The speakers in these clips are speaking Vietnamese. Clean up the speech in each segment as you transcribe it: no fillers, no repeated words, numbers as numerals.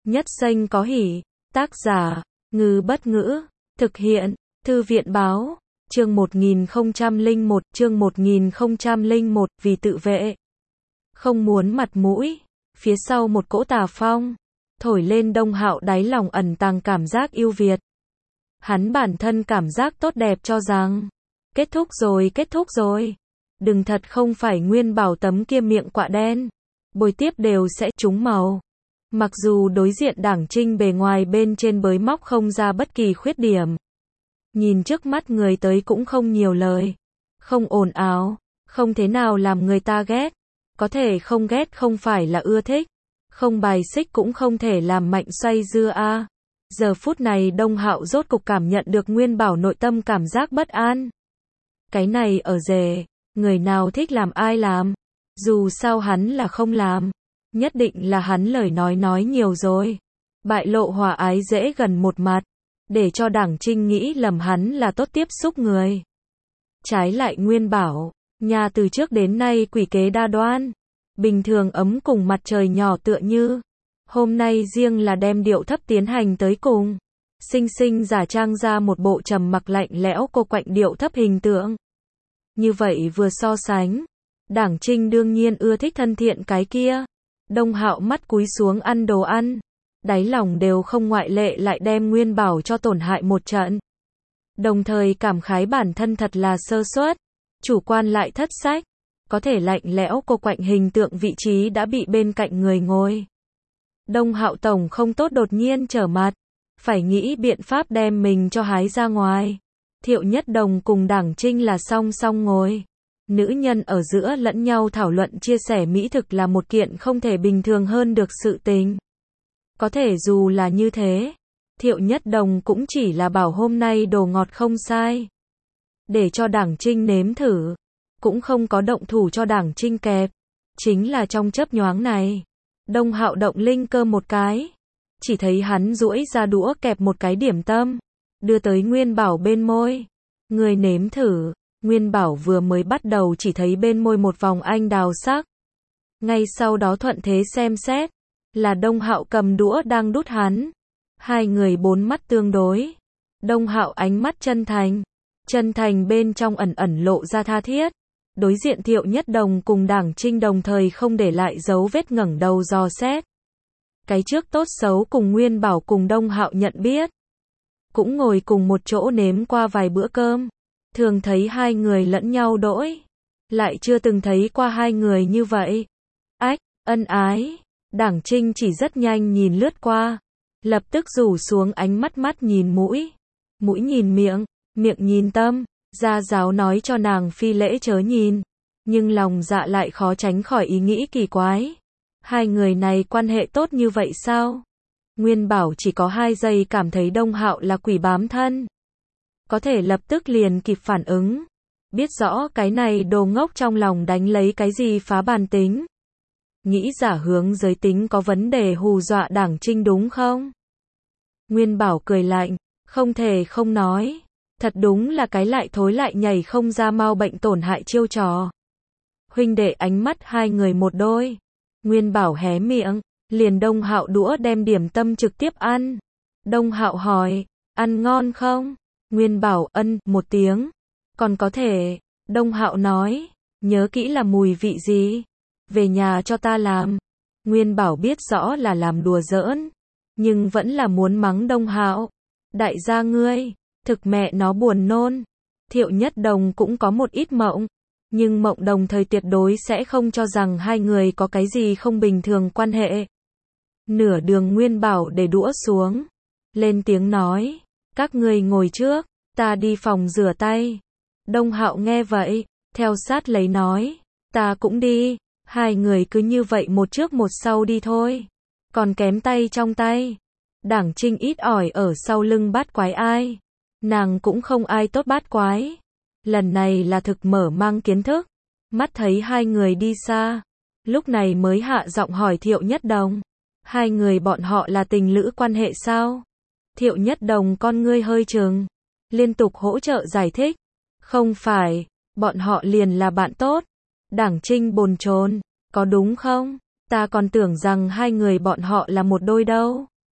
Nhất Xanh có hỉ. Tác giả, Ngư Bất Ngữ. Thực hiện, Thư viện Báo. Chương 1001, chương 1001, vì tự vệ. Không muốn mặt mũi. Phía sau một cỗ tà phong, thổi lên Đông Hạo đáy lòng ẩn tàng cảm giác yêu Việt. Hắn bản thân cảm giác tốt đẹp cho rằng, kết thúc rồi. Đừng thật không phải Nguyên Bảo tấm kia miệng quạ đen. Bồi tiếp đều sẽ trúng màu. Mặc dù đối diện Đảng Trinh bề ngoài bên trên bới móc không ra bất kỳ khuyết điểm. Nhìn trước mắt người tới cũng không nhiều lời. Không ồn ào, không thế nào làm người ta ghét. Có thể không ghét không phải là ưa thích. Không bài xích cũng không thể làm mạnh xoay dưa a. Giờ phút này Đông Hạo rốt cục cảm nhận được Nguyên Bảo nội tâm cảm giác bất an. Cái này ở rể, người nào thích làm ai làm. Dù sao hắn là không làm. Nhất định là hắn lời nói nhiều rồi. Bại lộ hòa ái dễ gần một mặt. Để cho Đảng Trinh nghĩ lầm hắn là tốt tiếp xúc người. Trái lại Nguyên Bảo, nhà từ trước đến nay quỷ kế đa đoan. Bình thường ấm cùng mặt trời nhỏ tựa như. Hôm nay riêng là đem điệu thấp tiến hành tới cùng. Sinh giả trang ra một bộ trầm mặc lạnh lẽo cô quạnh điệu thấp hình tượng. Như vậy vừa so sánh. Đảng Trinh đương nhiên ưa thích thân thiện cái kia. Đông Hạo mắt cúi xuống ăn đồ ăn. Đáy lòng đều không ngoại lệ lại đem Nguyên Bảo cho tổn hại một trận. Đồng thời cảm khái bản thân thật là sơ suất. Chủ quan lại thất sách. Có thể lạnh lẽo cô quạnh hình tượng vị trí đã bị bên cạnh người ngồi. Đông Hạo tổng không tốt đột nhiên trở mặt. Phải nghĩ biện pháp đem mình cho hái ra ngoài. Thiệu Nhất Đồng cùng Đảng Trinh là song song ngồi. Nữ nhân ở giữa lẫn nhau thảo luận chia sẻ mỹ thực là một kiện không thể bình thường hơn được sự tình. Có thể dù là như thế, Thiệu Nhất Đồng cũng chỉ là bảo hôm nay đồ ngọt không sai. Để cho Đảng Trinh nếm thử, cũng không có động thủ cho Đảng Trinh kẹp. Chính là trong chớp nhoáng này, Đông Hạo động linh cơ một cái. Chỉ thấy hắn duỗi ra đũa kẹp một cái điểm tâm, đưa tới Nguyên Bảo bên môi. Người nếm thử. Nguyên Bảo vừa mới bắt đầu chỉ thấy bên môi một vòng anh đào sắc. Ngay sau đó thuận thế xem xét, là Đông Hạo cầm đũa đang đút hắn. Hai người bốn mắt tương đối. Đông Hạo ánh mắt chân thành bên trong ẩn ẩn lộ ra tha thiết. Đối diện Thiệu Nhất Đồng cùng Đảng Trinh đồng thời không để lại dấu vết ngẩng đầu dò xét. Cái trước tốt xấu cùng Nguyên Bảo cùng Đông Hạo nhận biết. Cũng ngồi cùng một chỗ nếm qua vài bữa cơm. Thường thấy hai người lẫn nhau đỗi. Lại chưa từng thấy qua hai người như vậy. Ách, ân ái. Đảng Trinh chỉ rất nhanh nhìn lướt qua. Lập tức rủ xuống ánh mắt nhìn mũi. Mũi nhìn miệng nhìn tâm. Gia giáo nói cho nàng phi lễ chớ nhìn. Nhưng lòng dạ lại khó tránh khỏi ý nghĩ kỳ quái. Hai người này quan hệ tốt như vậy sao? Nguyên Bảo chỉ có 2 giây cảm thấy Đông Hạo là quỷ bám thân. Có thể lập tức liền kịp phản ứng. Biết rõ cái này đồ ngốc trong lòng đánh lấy cái gì phá bàn tính. Nghĩ giả hướng giới tính có vấn đề hù dọa Đảng Trinh đúng không? Nguyên Bảo cười lạnh, không thể không nói. Thật đúng là cái lại thối lại nhảy không ra mau bệnh tổn hại chiêu trò. Huynh đệ ánh mắt hai người một đôi. Nguyên Bảo hé miệng, liền Đông Hạo đũa đem điểm tâm trực tiếp ăn. Đông Hạo hỏi, ăn ngon không? Nguyên Bảo ân một tiếng. Còn có thể. Đông Hạo nói, nhớ kỹ là mùi vị gì? Về nhà cho ta làm. Nguyên Bảo biết rõ là làm đùa giỡn, nhưng vẫn là muốn mắng Đông Hạo. Đại gia ngươi, thực mẹ nó buồn nôn. Thiệu Nhất Đồng cũng có một ít mộng, nhưng mộng đồng thời tuyệt đối sẽ không cho rằng hai người có cái gì không bình thường quan hệ. Nửa đường Nguyên Bảo để đũa xuống, lên tiếng nói, các ngươi ngồi trước, ta đi phòng rửa tay. Đông Hạo nghe vậy, theo sát lấy nói, ta cũng đi. Hai người cứ như vậy một trước một sau đi thôi. Còn kém tay trong tay. Đảng Trinh ít ỏi ở sau lưng bát quái ai. Nàng cũng không ai tốt bát quái. Lần này là thực mở mang kiến thức. Mắt thấy hai người đi xa. Lúc này mới hạ giọng hỏi Thiệu Nhất Đồng. Hai người bọn họ là tình lữ quan hệ sao? Thiệu Nhất Đồng con ngươi hơi trừng. Liên tục hỗ trợ giải thích. Không phải, bọn họ liền là bạn tốt. Đảng Trinh bồn chồn, có đúng không? Ta còn tưởng rằng hai người bọn họ là một đôi đâu.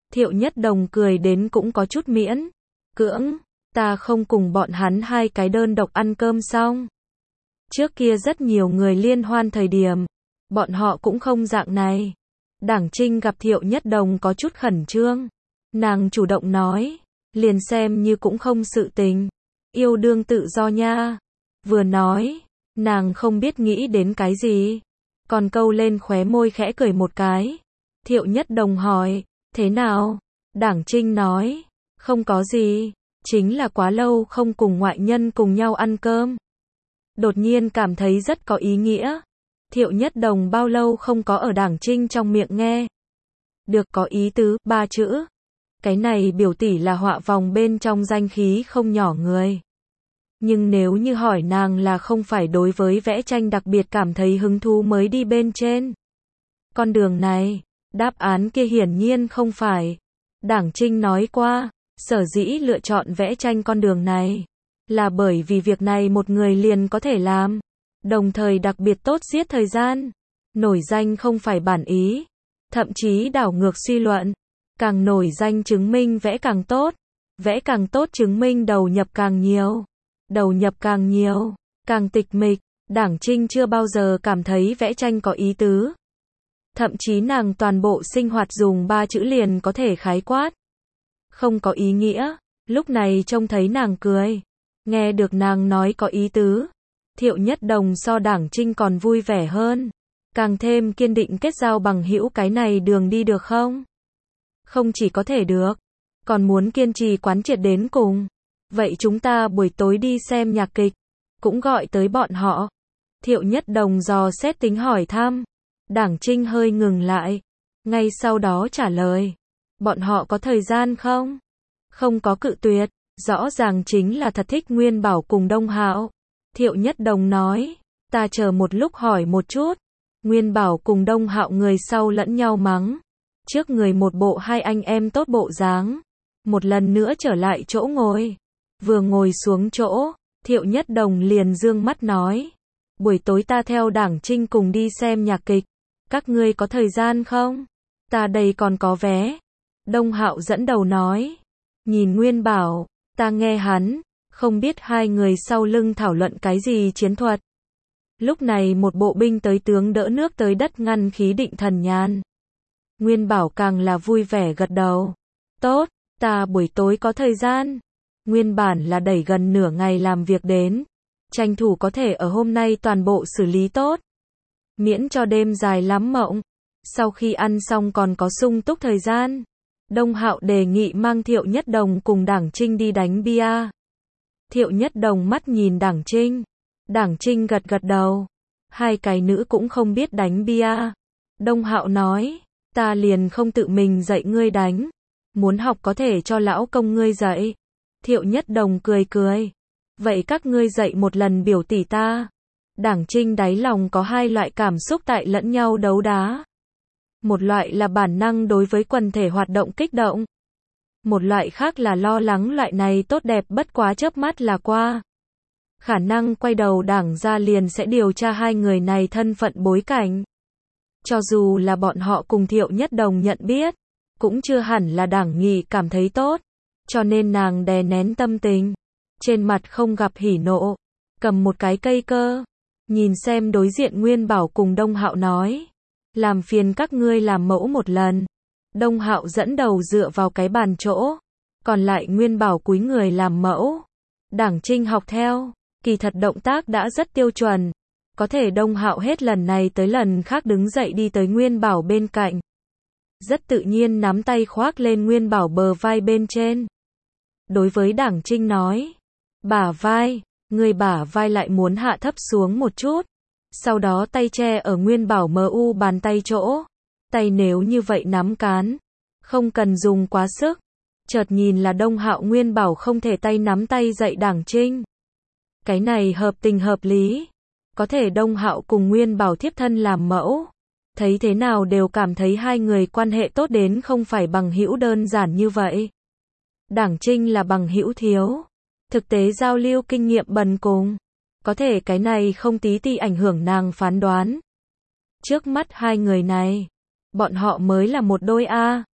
Thiệu Nhất Đồng cười đến cũng có chút miễn cưỡng, ta không cùng bọn hắn hai cái đơn độc ăn cơm xong. Trước kia rất nhiều người liên hoan thời điểm, bọn họ cũng không dạng này. Đảng Trinh gặp Thiệu Nhất Đồng có chút khẩn trương. Nàng chủ động nói, liền xem như cũng không sự tình. Yêu đương tự do nha. Vừa nói, nàng không biết nghĩ đến cái gì. Còn câu lên khóe môi khẽ cười một cái. Thiệu Nhất Đồng hỏi, thế nào? Đảng Trinh nói, không có gì, chính là quá lâu không cùng ngoại nhân cùng nhau ăn cơm. Đột nhiên cảm thấy rất có ý nghĩa. Thiệu Nhất Đồng bao lâu không có ở Đảng Trinh trong miệng nghe được có ý tứ, 3 chữ. Cái này biểu tỷ là họa vòng bên trong danh khí không nhỏ người. Nhưng nếu như hỏi nàng là không phải đối với vẽ tranh đặc biệt cảm thấy hứng thú mới đi bên trên con đường này, đáp án kia hiển nhiên không phải. Đảng Trinh nói qua, sở dĩ lựa chọn vẽ tranh con đường này, là bởi vì việc này một người liền có thể làm, đồng thời đặc biệt tốt giết thời gian. Nổi danh không phải bản ý, thậm chí đảo ngược suy luận, càng nổi danh chứng minh vẽ càng tốt, vẽ càng tốt chứng minh đầu nhập càng nhiều, đầu nhập càng nhiều, càng tịch mịch. Đảng Trinh chưa bao giờ cảm thấy vẽ tranh có ý tứ. Thậm chí nàng toàn bộ sinh hoạt dùng 3 chữ liền có thể khái quát. Không có ý nghĩa, lúc này trông thấy nàng cười, nghe được nàng nói có ý tứ. Thiệu Nhất Đồng so Đảng Trinh còn vui vẻ hơn, càng thêm kiên định kết giao bằng hữu cái này đường đi được không? Không chỉ có thể được, còn muốn kiên trì quán triệt đến cùng. Vậy chúng ta buổi tối đi xem nhạc kịch, cũng gọi tới bọn họ. Thiệu Nhất Đồng dò xét tính hỏi thăm. Đảng Trinh hơi ngừng lại, ngay sau đó trả lời, bọn họ có thời gian không? Không có cự tuyệt, rõ ràng chính là thật thích Nguyên Bảo cùng Đông Hạo. Thiệu Nhất Đồng nói, ta chờ một lúc hỏi một chút. Nguyên Bảo cùng Đông Hạo người sau lẫn nhau mắng, trước người một bộ hai anh em tốt bộ dáng. Một lần nữa trở lại chỗ ngồi, vừa ngồi xuống chỗ, Thiệu Nhất Đồng liền dương mắt nói, buổi tối ta theo Đảng Trinh cùng đi xem nhạc kịch, các ngươi có thời gian không? Ta đây còn có vé. Đông Hạo dẫn đầu nói, nhìn Nguyên Bảo, ta nghe hắn, không biết hai người sau lưng thảo luận cái gì chiến thuật. Lúc này một bộ binh tới tướng đỡ nước tới đất ngăn khí định thần nhàn. Nguyên Bảo càng là vui vẻ gật đầu. Tốt, ta buổi tối có thời gian. Nguyên bản là đẩy gần nửa ngày làm việc đến, tranh thủ có thể ở hôm nay toàn bộ xử lý tốt, miễn cho đêm dài lắm mộng. Sau khi ăn xong còn có sung túc thời gian, Đông Hạo đề nghị mang Thiệu Nhất Đồng cùng Đảng Trinh đi đánh bia. Thiệu Nhất Đồng mắt nhìn Đảng Trinh, Đảng Trinh gật gật đầu. Hai cái nữ cũng không biết đánh bia. Đông Hạo nói, ta liền không tự mình dạy ngươi đánh, muốn học có thể cho lão công ngươi dạy. Thiệu Nhất Đồng cười cười, vậy các ngươi dạy một lần biểu tỷ ta. Đảng Trinh đáy lòng có hai loại cảm xúc tại lẫn nhau đấu đá. Một loại là bản năng đối với quần thể hoạt động kích động. Một loại khác là lo lắng loại này tốt đẹp bất quá chớp mắt là qua. Khả năng quay đầu Đảng ra liền sẽ điều tra hai người này thân phận bối cảnh. Cho dù là bọn họ cùng Thiệu Nhất Đồng nhận biết, cũng chưa hẳn là Đảng Nghị cảm thấy tốt. Cho nên nàng đè nén tâm tình, trên mặt không gặp hỉ nộ, cầm một cái cây cơ, nhìn xem đối diện Nguyên Bảo cùng Đông Hạo nói, làm phiền các ngươi làm mẫu một lần. Đông Hạo dẫn đầu dựa vào cái bàn chỗ, còn lại Nguyên Bảo cúi người làm mẫu. Đảng Trinh học theo, kỳ thật động tác đã rất tiêu chuẩn, có thể Đông Hạo hết lần này tới lần khác đứng dậy đi tới Nguyên Bảo bên cạnh, rất tự nhiên nắm tay khoác lên Nguyên Bảo bờ vai bên trên. Đối với Đảng Trinh nói, bả vai, người bả vai lại muốn hạ thấp xuống một chút, sau đó tay che ở Nguyên Bảo mu bàn tay chỗ, tay nếu như vậy nắm cán, không cần dùng quá sức. Chợt nhìn là Đông Hạo Nguyên Bảo không thể tay nắm tay dạy Đảng Trinh. Cái này hợp tình hợp lý, có thể Đông Hạo cùng Nguyên Bảo thiếp thân làm mẫu, thấy thế nào đều cảm thấy hai người quan hệ tốt đến không phải bằng hữu đơn giản như vậy. Đảng Trinh là bằng hữu thiếu, thực tế giao lưu kinh nghiệm bần cùng, có thể cái này không tí ti ảnh hưởng nàng phán đoán. Trước mắt hai người này, bọn họ mới là một đôi a.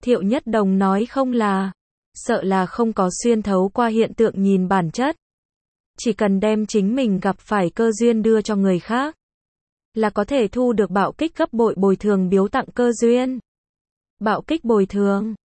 Thiệu Nhất Đồng nói không là, sợ là không có xuyên thấu qua hiện tượng nhìn bản chất. Chỉ cần đem chính mình gặp phải cơ duyên đưa cho người khác, là có thể thu được bạo kích gấp bội bồi thường biếu tặng cơ duyên. Bạo kích bồi thường.